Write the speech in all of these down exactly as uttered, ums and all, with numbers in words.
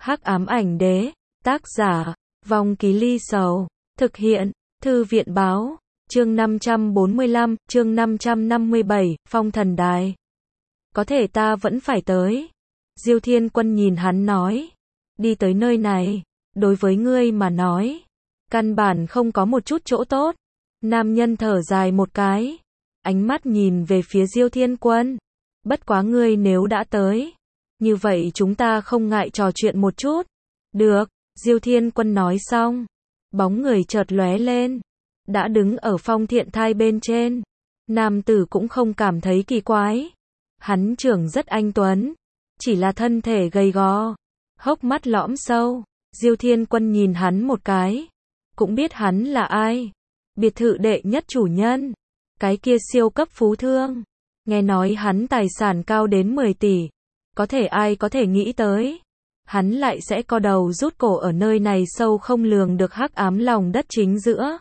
Hắc ám ảnh đế, tác giả, Vong Ký Ly Sầu, thực hiện, Thư viện báo, chương năm trăm bốn mươi lăm, chương năm trăm năm mươi bảy, Phong Thần Đài. Có thể ta vẫn phải tới. Diêu Thiên Quân nhìn hắn nói, đi tới nơi này, đối với ngươi mà nói, căn bản không có một chút chỗ tốt. Nam nhân thở dài một cái, ánh mắt nhìn về phía Diêu Thiên Quân, bất quá ngươi nếu đã tới, như vậy chúng ta không ngại trò chuyện một chút. Được, Diêu Thiên Quân nói xong, bóng người chợt lóe lên, đã đứng ở Phong Thiện Thai bên trên. Nam tử cũng không cảm thấy kỳ quái, hắn trưởng rất anh tuấn, chỉ là thân thể gầy gò, hốc mắt lõm sâu. Diêu Thiên Quân nhìn hắn một cái, cũng biết hắn là ai. Biệt thự đệ nhất chủ nhân, cái kia siêu cấp phú thương. Nghe nói hắn tài sản cao đến mười tỷ, có thể ai có thể nghĩ tới, hắn lại sẽ co đầu rút cổ ở nơi này sâu không lường được hắc ám lòng đất chính giữa.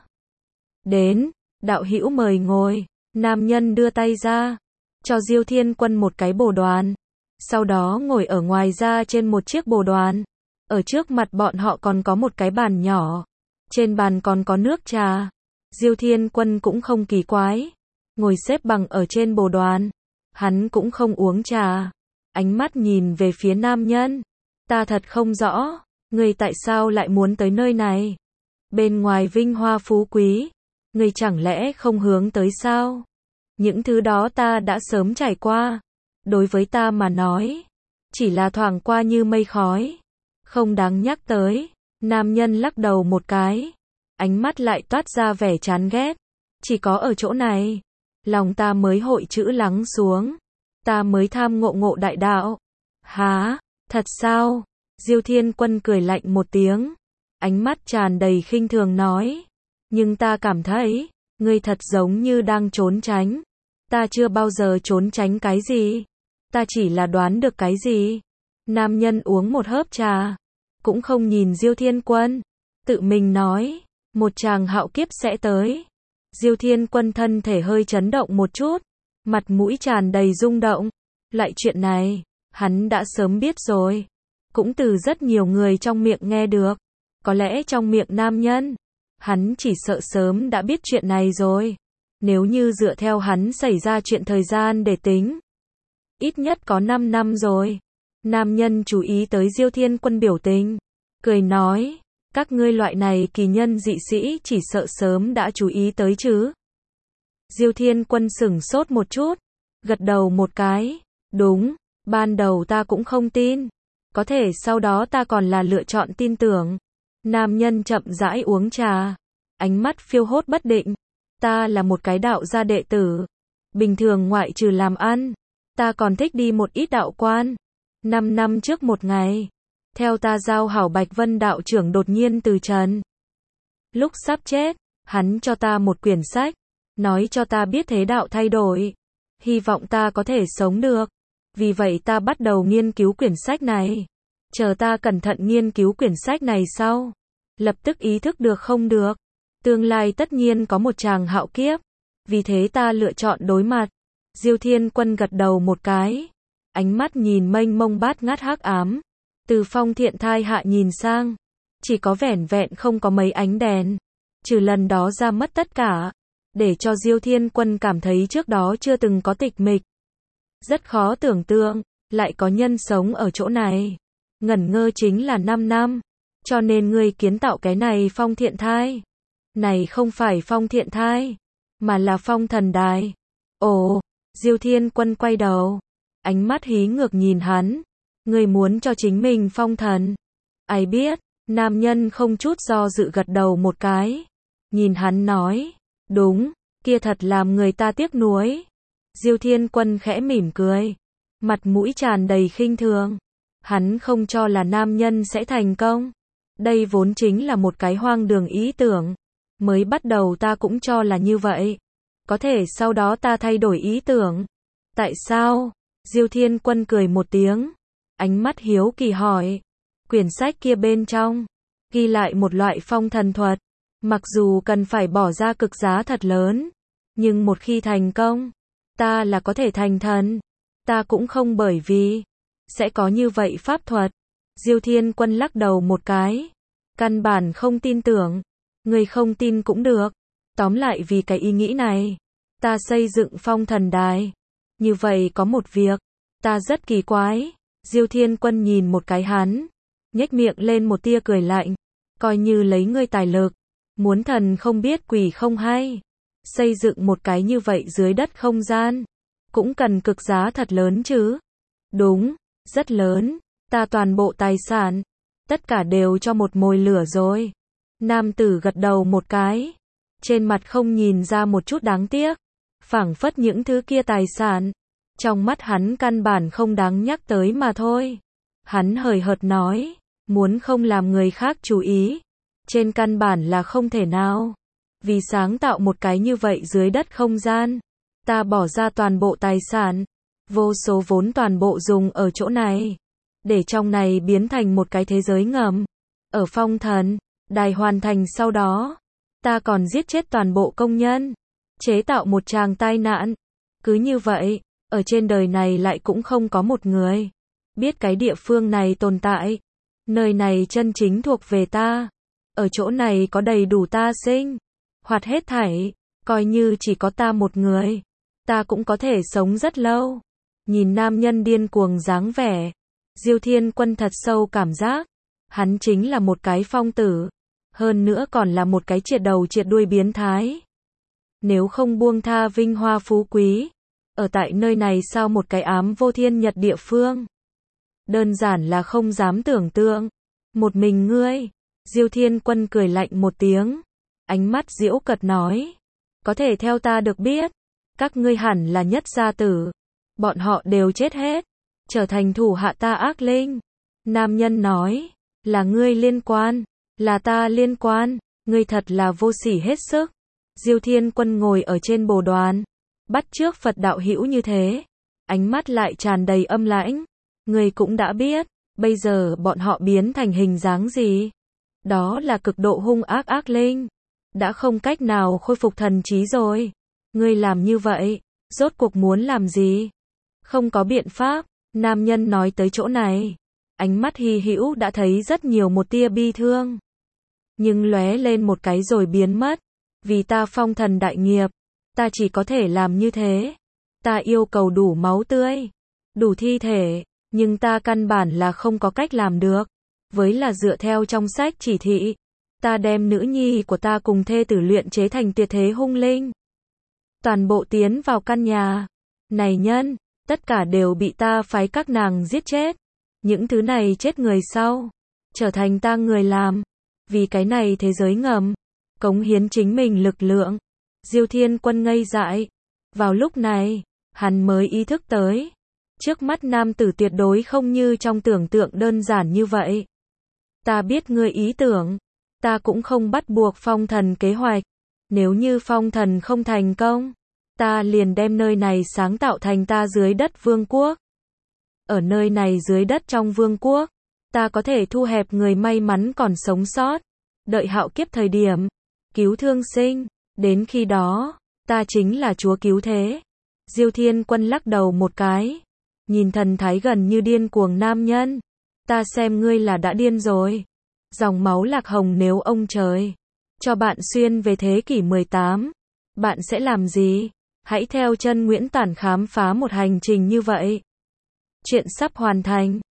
Đến, đạo hữu mời ngồi. Nam nhân đưa tay ra, cho Diêu Thiên Quân một cái bồ đoàn, sau đó ngồi ở ngoài ra trên một chiếc bồ đoàn. Ở trước mặt bọn họ còn có một cái bàn nhỏ, trên bàn còn có nước trà. Diêu Thiên Quân cũng không kỳ quái, ngồi xếp bằng ở trên bồ đoàn, hắn cũng không uống trà, ánh mắt nhìn về phía nam nhân. Ta thật không rõ, ngươi tại sao lại muốn tới nơi này? Bên ngoài vinh hoa phú quý, ngươi chẳng lẽ không hướng tới sao? Những thứ đó ta đã sớm trải qua, đối với ta mà nói, chỉ là thoảng qua như mây khói, không đáng nhắc tới. Nam nhân lắc đầu một cái, ánh mắt lại toát ra vẻ chán ghét. Chỉ có ở chỗ này, lòng ta mới hội chữ lắng xuống, ta mới tham ngộ ngộ đại đạo. Hả, thật sao? Diêu Thiên Quân cười lạnh một tiếng, ánh mắt tràn đầy khinh thường nói, nhưng ta cảm thấy, ngươi thật giống như đang trốn tránh. Ta chưa bao giờ trốn tránh cái gì, ta chỉ là đoán được cái gì. Nam nhân uống một hớp trà, cũng không nhìn Diêu Thiên Quân, tự mình nói, một chàng hạo kiếp sẽ tới. Diêu Thiên Quân thân thể hơi chấn động một chút, mặt mũi tràn đầy rung động. Lại chuyện này, hắn đã sớm biết rồi, cũng từ rất nhiều người trong miệng nghe được. Có lẽ trong miệng nam nhân, hắn chỉ sợ sớm đã biết chuyện này rồi. Nếu như dựa theo hắn xảy ra chuyện thời gian để tính, ít nhất có năm năm rồi. Nam nhân chú ý tới Diêu Thiên Quân biểu tình, cười nói, các ngươi loại này kỳ nhân dị sĩ chỉ sợ sớm đã chú ý tới chứ. Diêu Thiên Quân sửng sốt một chút, gật đầu một cái, đúng, ban đầu ta cũng không tin, có thể sau đó ta còn là lựa chọn tin tưởng. Nam nhân chậm rãi uống trà, ánh mắt phiêu hốt bất định. Ta là một cái đạo gia đệ tử, bình thường ngoại trừ làm ăn, ta còn thích đi một ít đạo quan. Năm năm trước một ngày, theo ta giao hảo Bạch Vân đạo trưởng đột nhiên từ trần. Lúc sắp chết, hắn cho ta một quyển sách, nói cho ta biết thế đạo thay đổi, hy vọng ta có thể sống được. Vì vậy ta bắt đầu nghiên cứu quyển sách này. Chờ ta cẩn thận nghiên cứu quyển sách này sau, lập tức ý thức được không được, tương lai tất nhiên có một tràng hạo kiếp, vì thế ta lựa chọn đối mặt. Diêu Thiên Quân gật đầu một cái, ánh mắt nhìn mênh mông bát ngát hắc ám, từ Phong Thiện Thai hạ nhìn sang, chỉ có vẻn vẹn không có mấy ánh đèn, trừ lần đó ra mất tất cả, để cho Diêu Thiên Quân cảm thấy trước đó chưa từng có tịch mịch. Rất khó tưởng tượng, lại có nhân sống ở chỗ này. Ngẩn ngơ chính là năm năm, cho nên ngươi kiến tạo cái này Phong Thiện Thai. Này không phải Phong Thiện Thai, mà là Phong Thần Đài. Ồ, Diêu Thiên Quân quay đầu, ánh mắt hí ngược nhìn hắn. Ngươi muốn cho chính mình phong thần? Ai biết, nam nhân không chút do dự gật đầu một cái. Nhìn hắn nói, đúng, kia thật làm người ta tiếc nuối. Diêu Thiên Quân khẽ mỉm cười, mặt mũi tràn đầy khinh thường. Hắn không cho là nam nhân sẽ thành công. Đây vốn chính là một cái hoang đường ý tưởng. Mới bắt đầu ta cũng cho là như vậy. Có thể sau đó ta thay đổi ý tưởng. Tại sao? Diêu Thiên Quân cười một tiếng, ánh mắt hiếu kỳ hỏi. Quyển sách kia bên trong, ghi lại một loại phong thần thuật. Mặc dù cần phải bỏ ra cực giá thật lớn, nhưng một khi thành công, ta là có thể thành thần. Ta cũng không bởi vì sẽ có như vậy pháp thuật. Diêu Thiên Quân lắc đầu một cái. Căn bản không tin tưởng. Ngươi không tin cũng được. Tóm lại vì cái ý nghĩ này, ta xây dựng phong thần đài. Như vậy có một việc, ta rất kỳ quái. Diêu Thiên Quân nhìn một cái hắn, nhếch miệng lên một tia cười lạnh. Coi như lấy ngươi tài lực, muốn thần không biết quỷ không hay. Xây dựng một cái như vậy dưới đất không gian, cũng cần cực giá thật lớn chứ. Đúng, rất lớn. Ta toàn bộ tài sản, tất cả đều cho một mồi lửa rồi. Nam tử gật đầu một cái, trên mặt không nhìn ra một chút đáng tiếc, phảng phất những thứ kia tài sản, trong mắt hắn căn bản không đáng nhắc tới mà thôi. Hắn hời hợt nói, muốn không làm người khác chú ý, trên căn bản là không thể nào. Vì sáng tạo một cái như vậy dưới đất không gian, ta bỏ ra toàn bộ tài sản, vô số vốn toàn bộ dùng ở chỗ này, để trong này biến thành một cái thế giới ngầm. Ở phong thần đài hoàn thành sau đó, ta còn giết chết toàn bộ công nhân, chế tạo một tràng tai nạn. Cứ như vậy, ở trên đời này lại cũng không có một người biết cái địa phương này tồn tại. Nơi này chân chính thuộc về ta. Ở chỗ này có đầy đủ ta sinh hoạt hết thảy, coi như chỉ có ta một người, ta cũng có thể sống rất lâu. Nhìn nam nhân điên cuồng dáng vẻ, Diêu Thiên Quân thật sâu cảm giác, hắn chính là một cái phong tử, hơn nữa còn là một cái triệt đầu triệt đuôi biến thái. Nếu không buông tha vinh hoa phú quý, ở tại nơi này sao một cái ám vô thiên nhật địa phương? Đơn giản là không dám tưởng tượng. Một mình ngươi? Diêu Thiên Quân cười lạnh một tiếng, ánh mắt giễu cợt nói, có thể theo ta được biết, các ngươi hẳn là nhất gia tử, bọn họ đều chết hết, trở thành thủ hạ ta ác linh. Nam nhân nói, là ngươi liên quan, là ta liên quan, ngươi thật là vô sỉ hết sức. Diêu Thiên Quân ngồi ở trên bồ đoàn, bắt chước Phật đạo hữu như thế, ánh mắt lại tràn đầy âm lãnh. Ngươi cũng đã biết, bây giờ bọn họ biến thành hình dáng gì? Đó là cực độ hung ác ác linh, đã không cách nào khôi phục thần trí rồi. Ngươi làm như vậy, rốt cuộc muốn làm gì? Không có biện pháp. Nam nhân nói tới chỗ này, ánh mắt Hy Hữu đã thấy rất nhiều một tia bi thương, nhưng lóe lên một cái rồi biến mất. Vì ta phong thần đại nghiệp, ta chỉ có thể làm như thế. Ta yêu cầu đủ máu tươi, đủ thi thể, nhưng ta căn bản là không có cách làm được. Với là dựa theo trong sách chỉ thị, ta đem nữ nhi của ta cùng thê tử luyện chế thành tuyệt thế hung linh, toàn bộ tiến vào căn nhà này nhân, tất cả đều bị ta phái các nàng giết chết. Những thứ này chết người sau, trở thành ta người làm, vì cái này thế giới ngầm, cống hiến chính mình lực lượng. Diêu Thiên Quân ngây dại. Vào lúc này, hắn mới ý thức tới, trước mắt nam tử tuyệt đối không như trong tưởng tượng đơn giản như vậy. Ta biết ngươi ý tưởng, ta cũng không bắt buộc phong thần kế hoạch. Nếu như phong thần không thành công, ta liền đem nơi này sáng tạo thành ta dưới đất vương quốc. Ở nơi này dưới đất trong vương quốc, ta có thể thu hẹp người may mắn còn sống sót, đợi hạo kiếp thời điểm, cứu thương sinh, đến khi đó, ta chính là chúa cứu thế. Diêu Thiên Quân lắc đầu một cái, nhìn thần thái gần như điên cuồng nam nhân, ta xem ngươi là đã điên rồi. Dòng máu lạc hồng nếu ông trời cho bạn xuyên về thế kỷ mười tám, bạn sẽ làm gì? Hãy theo chân Nguyễn Tản khám phá một hành trình như vậy. Chuyện sắp hoàn thành.